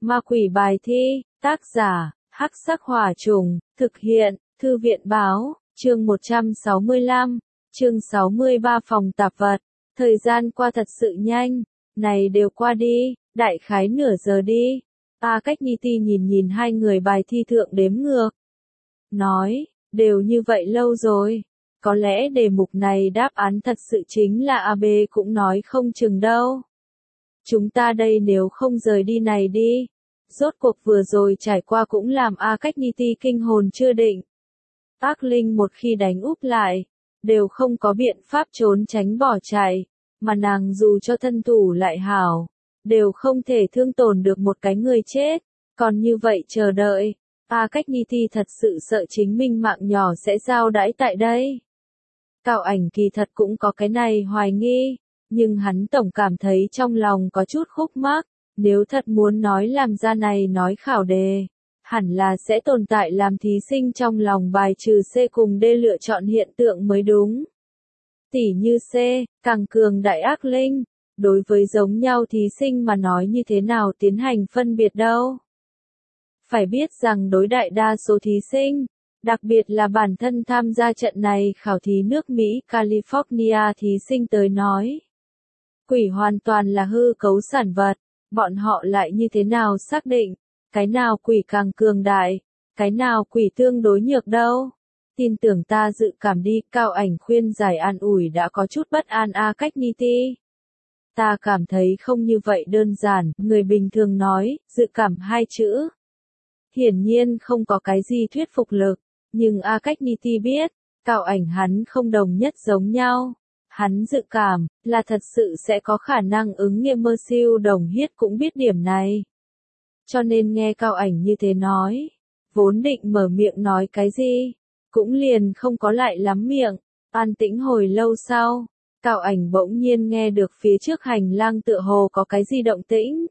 Ma quỷ bài thi, tác giả, Hắc Sắc Hỏa Trùng, thực hiện, Thư viện báo, chương 165, chương 63 phòng tạp vật. Thời gian qua thật sự nhanh, này đều qua đi, đại khái nửa giờ đi. Cách Niti nhìn hai người bài thi thượng đếm ngược. Nói, đều như vậy lâu rồi. Có lẽ đề mục này đáp án thật sự chính là AB cũng nói không chừng đâu. Chúng ta đây nếu không rời đi này đi. Rốt cuộc vừa rồi trải qua cũng làm cách Niti kinh hồn chưa định. Ác linh một khi đánh úp lại, đều không có biện pháp trốn tránh bỏ chạy, mà nàng dù cho thân thủ lại hảo, đều không thể thương tổn được một cái người chết, còn như vậy chờ đợi. Cách Niti thật sự sợ chính mình mạng nhỏ sẽ giao đãi tại đây. Cao Ảnh kỳ thật cũng có cái này hoài nghi, nhưng hắn tổng cảm thấy trong lòng có chút khúc mắc, nếu thật muốn nói làm ra này nói khảo đề, hẳn là sẽ tồn tại làm thí sinh trong lòng bài trừ C cùng D lựa chọn hiện tượng mới đúng. Tỉ như C, càng cường đại ác linh, đối với giống nhau thí sinh mà nói như thế nào tiến hành phân biệt đâu. Phải biết rằng đối đại đa số thí sinh, đặc biệt là bản thân tham gia trận này khảo thí nước Mỹ California thí sinh tới nói. Quỷ hoàn toàn là hư cấu sản vật, bọn họ lại như thế nào xác định, cái nào quỷ càng cường đại, cái nào quỷ tương đối nhược đâu. Tin tưởng ta dự cảm đi, Cao Ảnh khuyên giải an ủi đã có chút bất an cách Niti. Ta cảm thấy không như vậy đơn giản, người bình thường nói, dự cảm hai chữ. Hiển nhiên không có cái gì thuyết phục lực, nhưng cách Niti biết, Cao Ảnh hắn không đồng nhất giống nhau. Hắn dự cảm, là thật sự sẽ có khả năng ứng nghiệm mơ siêu đồng hiết cũng biết điểm này. Cho nên nghe Cao Ảnh như thế nói, vốn định mở miệng nói cái gì, cũng liền không có lại lắm miệng, an tĩnh hồi lâu sau, Cao Ảnh bỗng nhiên nghe được phía trước hành lang tựa hồ có cái gì động tĩnh.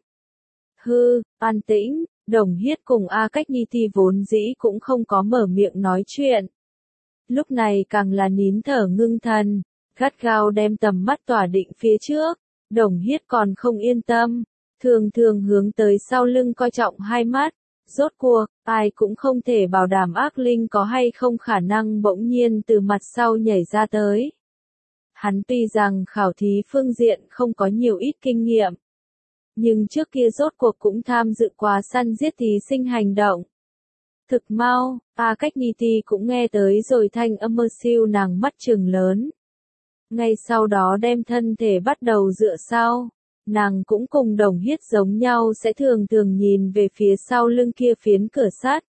An tĩnh, đồng hiết cùng cách Niti vốn dĩ cũng không có mở miệng nói chuyện. Lúc này càng là nín thở ngưng thần, gắt gao đem tầm mắt tỏa định phía trước, đồng hiết còn không yên tâm, thường hướng tới sau lưng coi trọng hai mắt, rốt cuộc, ai cũng không thể bảo đảm ác linh có hay không khả năng bỗng nhiên từ mặt sau nhảy ra tới. Hắn tuy rằng khảo thí phương diện không có nhiều ít kinh nghiệm, nhưng trước kia rốt cuộc cũng tham dự quá săn giết thí sinh hành động. Thực mau, cách Niti cũng nghe tới rồi thanh âm mơ siêu nàng mắt trừng lớn. Ngay sau đó đem thân thể bắt đầu dựa sau, nàng cũng cùng đồng hiết giống nhau sẽ thường nhìn về phía sau lưng kia phiến cửa sắt.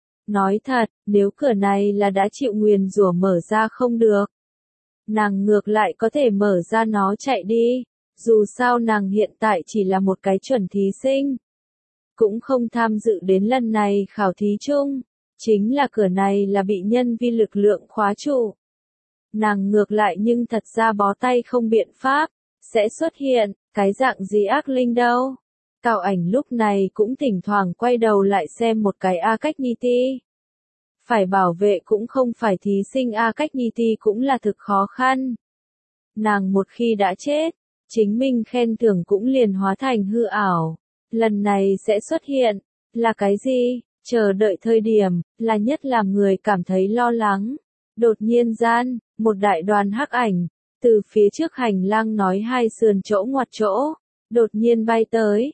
Nói thật, nếu cửa này là đã chịu nguyền rủa mở ra không được, nàng ngược lại có thể mở ra nó chạy đi, dù sao nàng hiện tại chỉ là một cái chuẩn thí sinh. Cũng không tham dự đến lần này khảo thí chung, chính là cửa này là bị nhân vi lực lượng khóa trụ. Nàng ngược lại nhưng thật ra bó tay không biện pháp, sẽ xuất hiện, cái dạng gì ác linh đâu. Cao Ảnh lúc này cũng thỉnh thoảng quay đầu lại xem một cái cách Niti. Phải bảo vệ cũng không phải thí sinh cách Niti cũng là thực khó khăn. Nàng một khi đã chết, chính mình khen thưởng cũng liền hóa thành hư ảo. Lần này sẽ xuất hiện, là cái gì? Chờ đợi thời điểm, là nhất làm người cảm thấy lo lắng. Đột nhiên gian, một đại đoàn hắc ảnh, từ phía trước hành lang nói hai sườn chỗ ngoặt chỗ, đột nhiên bay tới,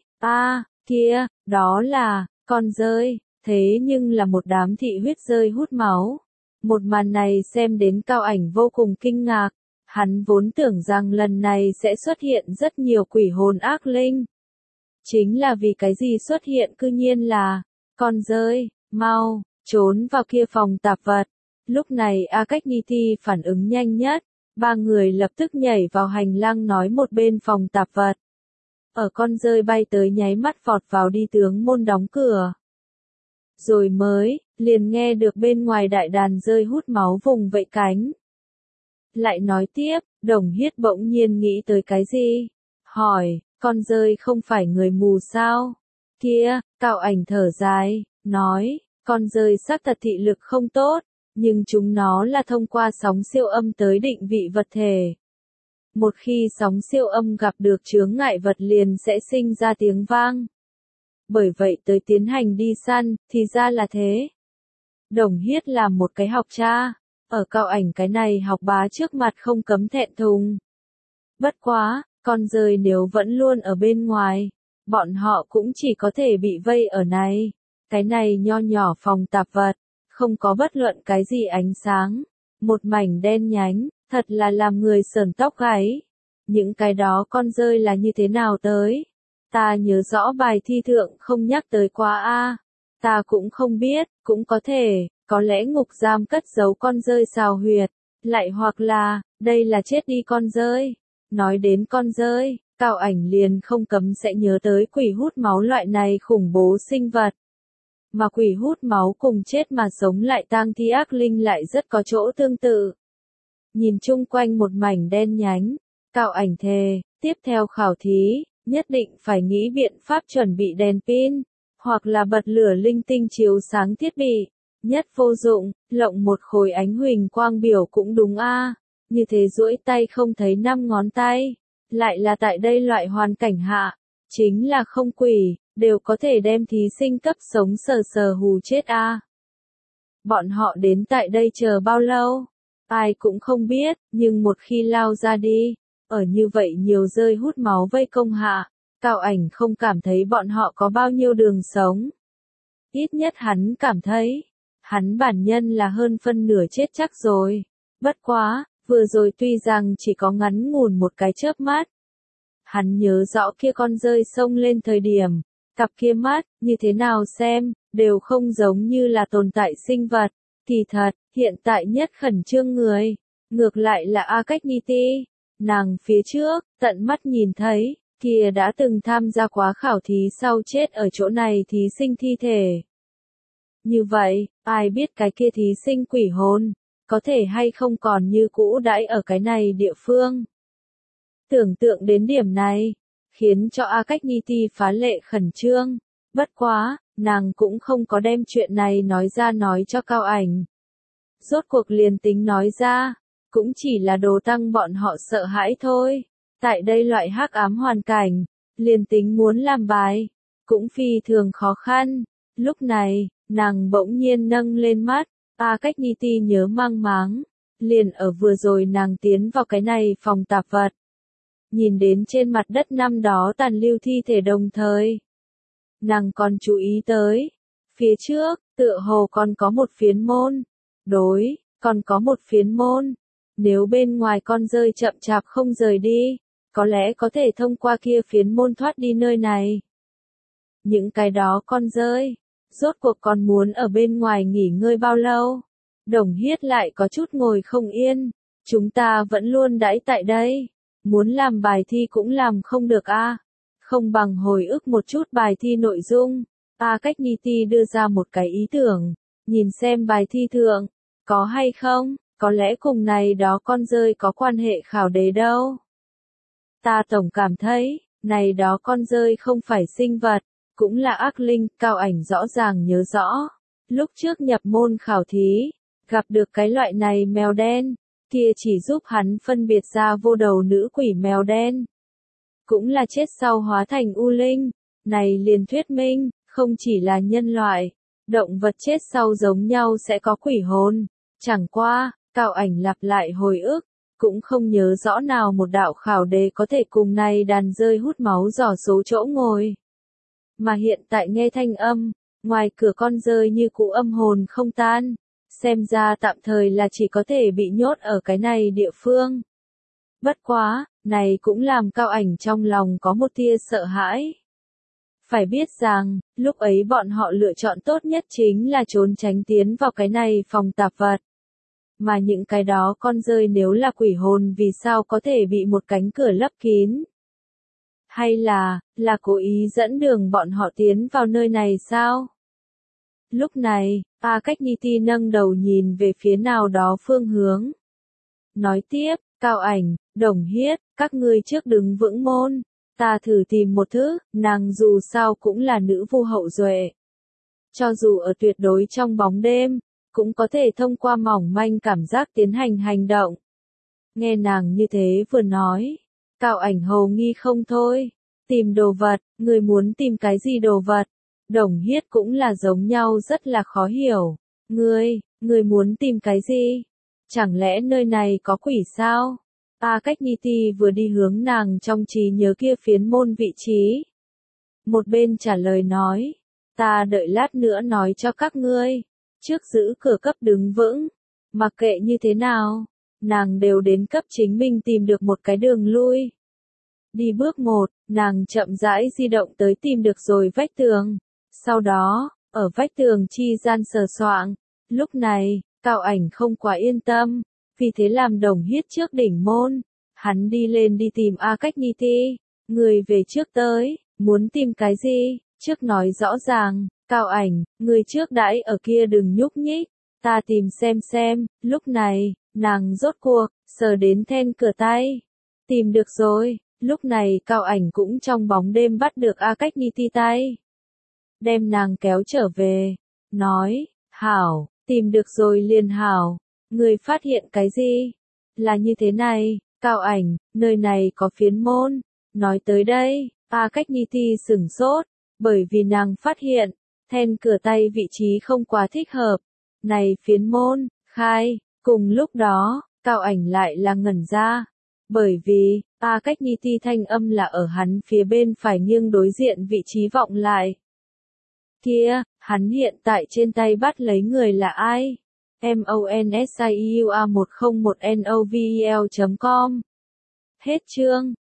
kia, đó là, con dơi, thế nhưng là một đám thị huyết dơi hút máu. Một màn này xem đến Cao Ảnh vô cùng kinh ngạc, hắn vốn tưởng rằng lần này sẽ xuất hiện rất nhiều quỷ hồn ác linh. Chính là vì cái gì xuất hiện cư nhiên là, con dơi, mau, trốn vào kia phòng tạp vật. Lúc này cách Niti phản ứng nhanh nhất, ba người lập tức nhảy vào hành lang nói một bên phòng tạp vật. Ở con dơi bay tới nháy mắt vọt vào đi tướng môn đóng cửa. Rồi liền nghe được bên ngoài đại đàn dơi hút máu vùng vẫy cánh. Lại nói tiếp, đồng hiết bỗng nhiên nghĩ tới cái gì? Hỏi, con dơi không phải người mù sao? Kia, Cao Ảnh thở dài, nói, con dơi xác thật thị lực không tốt, nhưng chúng nó là thông qua sóng siêu âm tới định vị vật thể. Một khi sóng siêu âm gặp được chướng ngại vật liền sẽ sinh ra tiếng vang. bởi vậy tới tiến hành đi săn, thì ra là thế. Đồng Hiết là một cái học cha, ở Cao Ảnh cái này học bá trước mặt không cấm thẹn thùng. Bất quá, con dơi nếu vẫn luôn ở bên ngoài, bọn họ cũng chỉ có thể bị vây ở này. Cái này nho nhỏ phòng tạp vật, không có bất luận cái gì ánh sáng, một mảnh đen nhánh, thật là làm người sởn tóc gáy. Những cái đó con dơi là như thế nào tới? Ta nhớ rõ bài thi thượng không nhắc tới quá a. Ta cũng không biết, cũng có thể, có lẽ ngục giam cất giấu con dơi xào huyệt, lại hoặc là, đây là chết đi con dơi. Nói đến con dơi, Cao Ảnh liền không cấm sẽ nhớ tới quỷ hút máu loại này khủng bố sinh vật. Mà quỷ hút máu cùng chết mà sống lại tang thi ác linh lại rất có chỗ tương tự. Nhìn chung quanh một mảnh đen nhánh, Cao Ảnh thề, tiếp theo khảo thí, nhất định phải nghĩ biện pháp chuẩn bị đèn pin, hoặc là bật lửa linh tinh chiếu sáng thiết bị. Nhất vô dụng, lộng một khối ánh huỳnh quang biểu cũng đúng a. Như thế duỗi tay không thấy 5 ngón tay. Lại là tại đây loại hoàn cảnh hạ, chính là không quỷ, đều có thể đem thí sinh cấp sống sờ sờ hù chết a. Bọn họ đến tại đây chờ bao lâu? Ai cũng không biết, nhưng một khi lao ra đi, ở như vậy nhiều rơi hút máu vây công hạ, Cao Ảnh không cảm thấy bọn họ có bao nhiêu đường sống. Ít nhất hắn cảm thấy, hắn bản nhân là hơn phân nửa chết chắc rồi. Bất quá, vừa rồi tuy rằng chỉ có ngắn ngủn một cái chớp mắt. Hắn nhớ rõ kia con dơi xông lên thời điểm, cặp kia mắt, như thế nào xem, đều không giống như là tồn tại sinh vật. Kỳ thật, hiện tại nhất khẩn trương người, ngược lại là A Cách Ni Ti. Nàng phía trước, tận mắt nhìn thấy, kia đã từng tham gia quá khảo thí sau chết ở chỗ này thí sinh thi thể. Như vậy, ai biết cái kia thí sinh quỷ hồn, có thể hay không còn như cũ đãi ở cái này địa phương. Tưởng tượng đến điểm này, khiến cho A Cách Ni Ti phá lệ khẩn trương. Bất quá, nàng cũng không có đem chuyện này nói ra nói cho Cao Ảnh. Rốt cuộc liền tính nói ra, cũng chỉ là đồ tăng bọn họ sợ hãi thôi. Tại đây loại hắc ám hoàn cảnh, liền tính muốn làm bài, cũng phi thường khó khăn. Lúc này, nàng bỗng nhiên nâng lên mắt, A Cách Ni Ti nhớ mang máng, liền ở vừa rồi nàng tiến vào cái này phòng tạp vật. Nhìn đến trên mặt đất năm đó tàn lưu thi thể đồng thời. Nàng còn chú ý tới, phía trước, tựa hồ còn có một phiến môn. Đối, còn có một phiến môn. Nếu bên ngoài con dơi chậm chạp không rời đi, có lẽ có thể thông qua kia phiến môn thoát đi nơi này. Những cái đó con dơi, rốt cuộc còn muốn ở bên ngoài nghỉ ngơi bao lâu? Đồng Hiết lại có chút ngồi không yên. Chúng ta vẫn luôn đãi tại đây. Muốn làm bài thi cũng làm không được a. Không bằng hồi ức một chút bài thi nội dung. A Cách Ni Ti đưa ra một cái ý tưởng. Nhìn xem bài thi thượng, có hay không, có lẽ cùng này đó con dơi có quan hệ khảo đề đâu. Ta tổng cảm thấy, này đó con dơi không phải sinh vật, cũng là ác linh. Cao Ảnh rõ ràng nhớ rõ. Lúc trước nhập môn khảo thí, gặp được cái loại này mèo đen, kia chỉ giúp hắn phân biệt ra vô đầu nữ quỷ mèo đen. Cũng là chết sau hóa thành u linh. Này liền thuyết minh, không chỉ là nhân loại, động vật chết sau giống nhau sẽ có quỷ hồn. Chẳng qua, Cao Ảnh lặp lại hồi ức, cũng không nhớ rõ nào một đạo khảo đề có thể cùng này đàn dơi hút máu dò số chỗ ngồi. Mà hiện tại nghe thanh âm, ngoài cửa con dơi như cũ âm hồn không tan. Xem ra tạm thời là chỉ có thể bị nhốt ở cái này địa phương. Bất quá, này cũng làm Cao Ảnh trong lòng có một tia sợ hãi. Phải biết rằng, lúc ấy bọn họ lựa chọn tốt nhất chính là trốn tránh tiến vào cái này phòng tạp vật. Mà những cái đó con dơi nếu là quỷ hồn vì sao có thể bị một cánh cửa lấp kín? Hay là cố ý dẫn đường bọn họ tiến vào nơi này sao? Lúc này, A Cách Ni Ti nâng đầu nhìn về phía nào đó phương hướng. Nói tiếp, Cao Ảnh, Đồng Hiết, các ngươi trước đứng vững môn. Ta thử tìm một thứ, nàng dù sao cũng là nữ vu hậu duệ. Cho dù ở tuyệt đối trong bóng đêm, cũng có thể thông qua mỏng manh cảm giác tiến hành hành động. Nghe nàng như thế vừa nói, Cao Ảnh hầu nghi không thôi. Tìm đồ vật, người muốn tìm cái gì đồ vật? Đồng Hiết cũng là giống nhau rất là khó hiểu. Ngươi muốn tìm cái gì? Chẳng lẽ nơi này có quỷ sao? A Cách Niti vừa đi hướng nàng trong trí nhớ kia phiến môn vị trí. Một bên trả lời nói, ta đợi lát nữa nói cho các ngươi, trước giữ cửa cấp đứng vững, mặc kệ như thế nào, nàng đều đến cấp chính mình tìm được một cái đường lui. Đi bước 1, nàng chậm rãi di động tới tìm được rồi vách tường, sau đó, ở vách tường chi gian sờ soạng, lúc này, Cao Ảnh không quá yên tâm, vì thế làm Đồng Hiết trước đỉnh môn, hắn đi lên đi tìm A Cách Niti, người về trước tới. Muốn tìm cái gì? Trước nói rõ ràng, Cao Ảnh, người trước đãi ở kia đừng nhúc nhích, ta tìm xem, lúc này, nàng rốt cuộc, sờ đến then cửa tay. Tìm được rồi, lúc này Cao Ảnh cũng trong bóng đêm bắt được A Cách Niti tay. Đem nàng kéo trở về, nói, hảo, tìm được rồi liền hảo, người phát hiện cái gì? Là như thế này, Cao Ảnh, nơi này có phiến môn, nói tới đây. A Cách Niti sửng sốt, bởi vì nàng phát hiện, then cửa tay vị trí không quá thích hợp. Này phiến môn, khai, cùng lúc đó, Cao Ảnh lại là ngẩn ra. Bởi vì, A Cách Niti thanh âm là ở hắn phía bên phải nghiêng đối diện vị trí vọng lại. Kia, hắn hiện tại trên tay bắt lấy người là ai? MONSIUA101NOVEL.com. Hết chương.